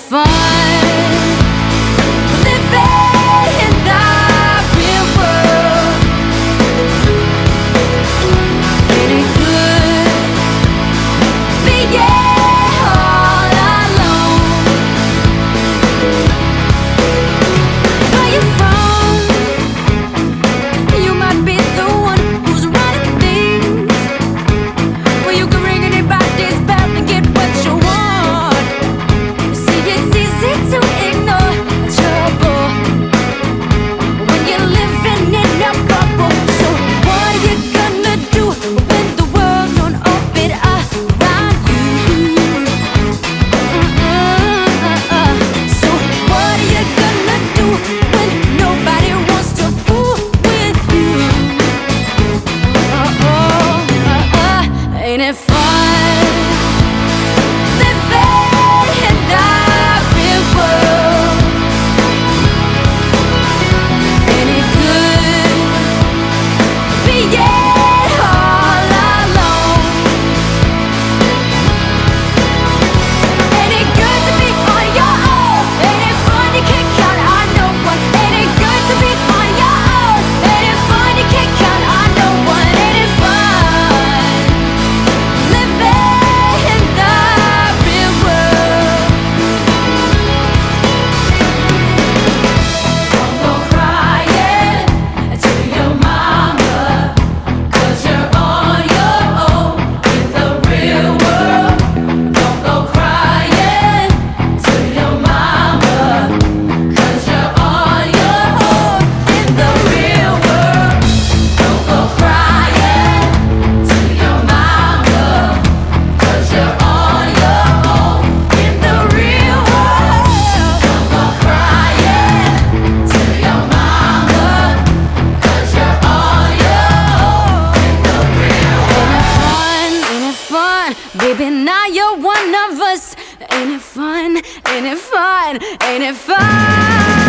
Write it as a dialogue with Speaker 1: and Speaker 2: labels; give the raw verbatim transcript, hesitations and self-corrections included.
Speaker 1: fun living in the real world? Ain't it good being all alone? Where you from? You might be the one who's running things. Well, you can ring anybody's bell and get what you want. See, it's easy to ignore trouble when you're living in a bubble. So what are you gonna do when the world don't orbit around you? Uh-uh-uh-uh. So what are you gonna do when nobody wants to fool with you? Uh-oh-uh-uh. Ain't it fun living in the real world? Ain't it good being all alone? Ain't it good to be on your own? Ain't it fun you can't count on no one? Ain't it good to be on your own? Ain't it fun you can't count on no one? Ain't it fun living in the real world? Don't go crying to your mama, 'cause you're on your own in the real world. Don't go crying to your mama, 'cause you're on your own in the real world. Don't go crying to your mama, 'cause you're on your own in the real world. Don't go crying to your mama, 'cause you're on your own in the real world. Ain't it fun? Ain't it fun? Baby, now you're one of us. Ain't it fun? Ain't it fun? Ain't it fun?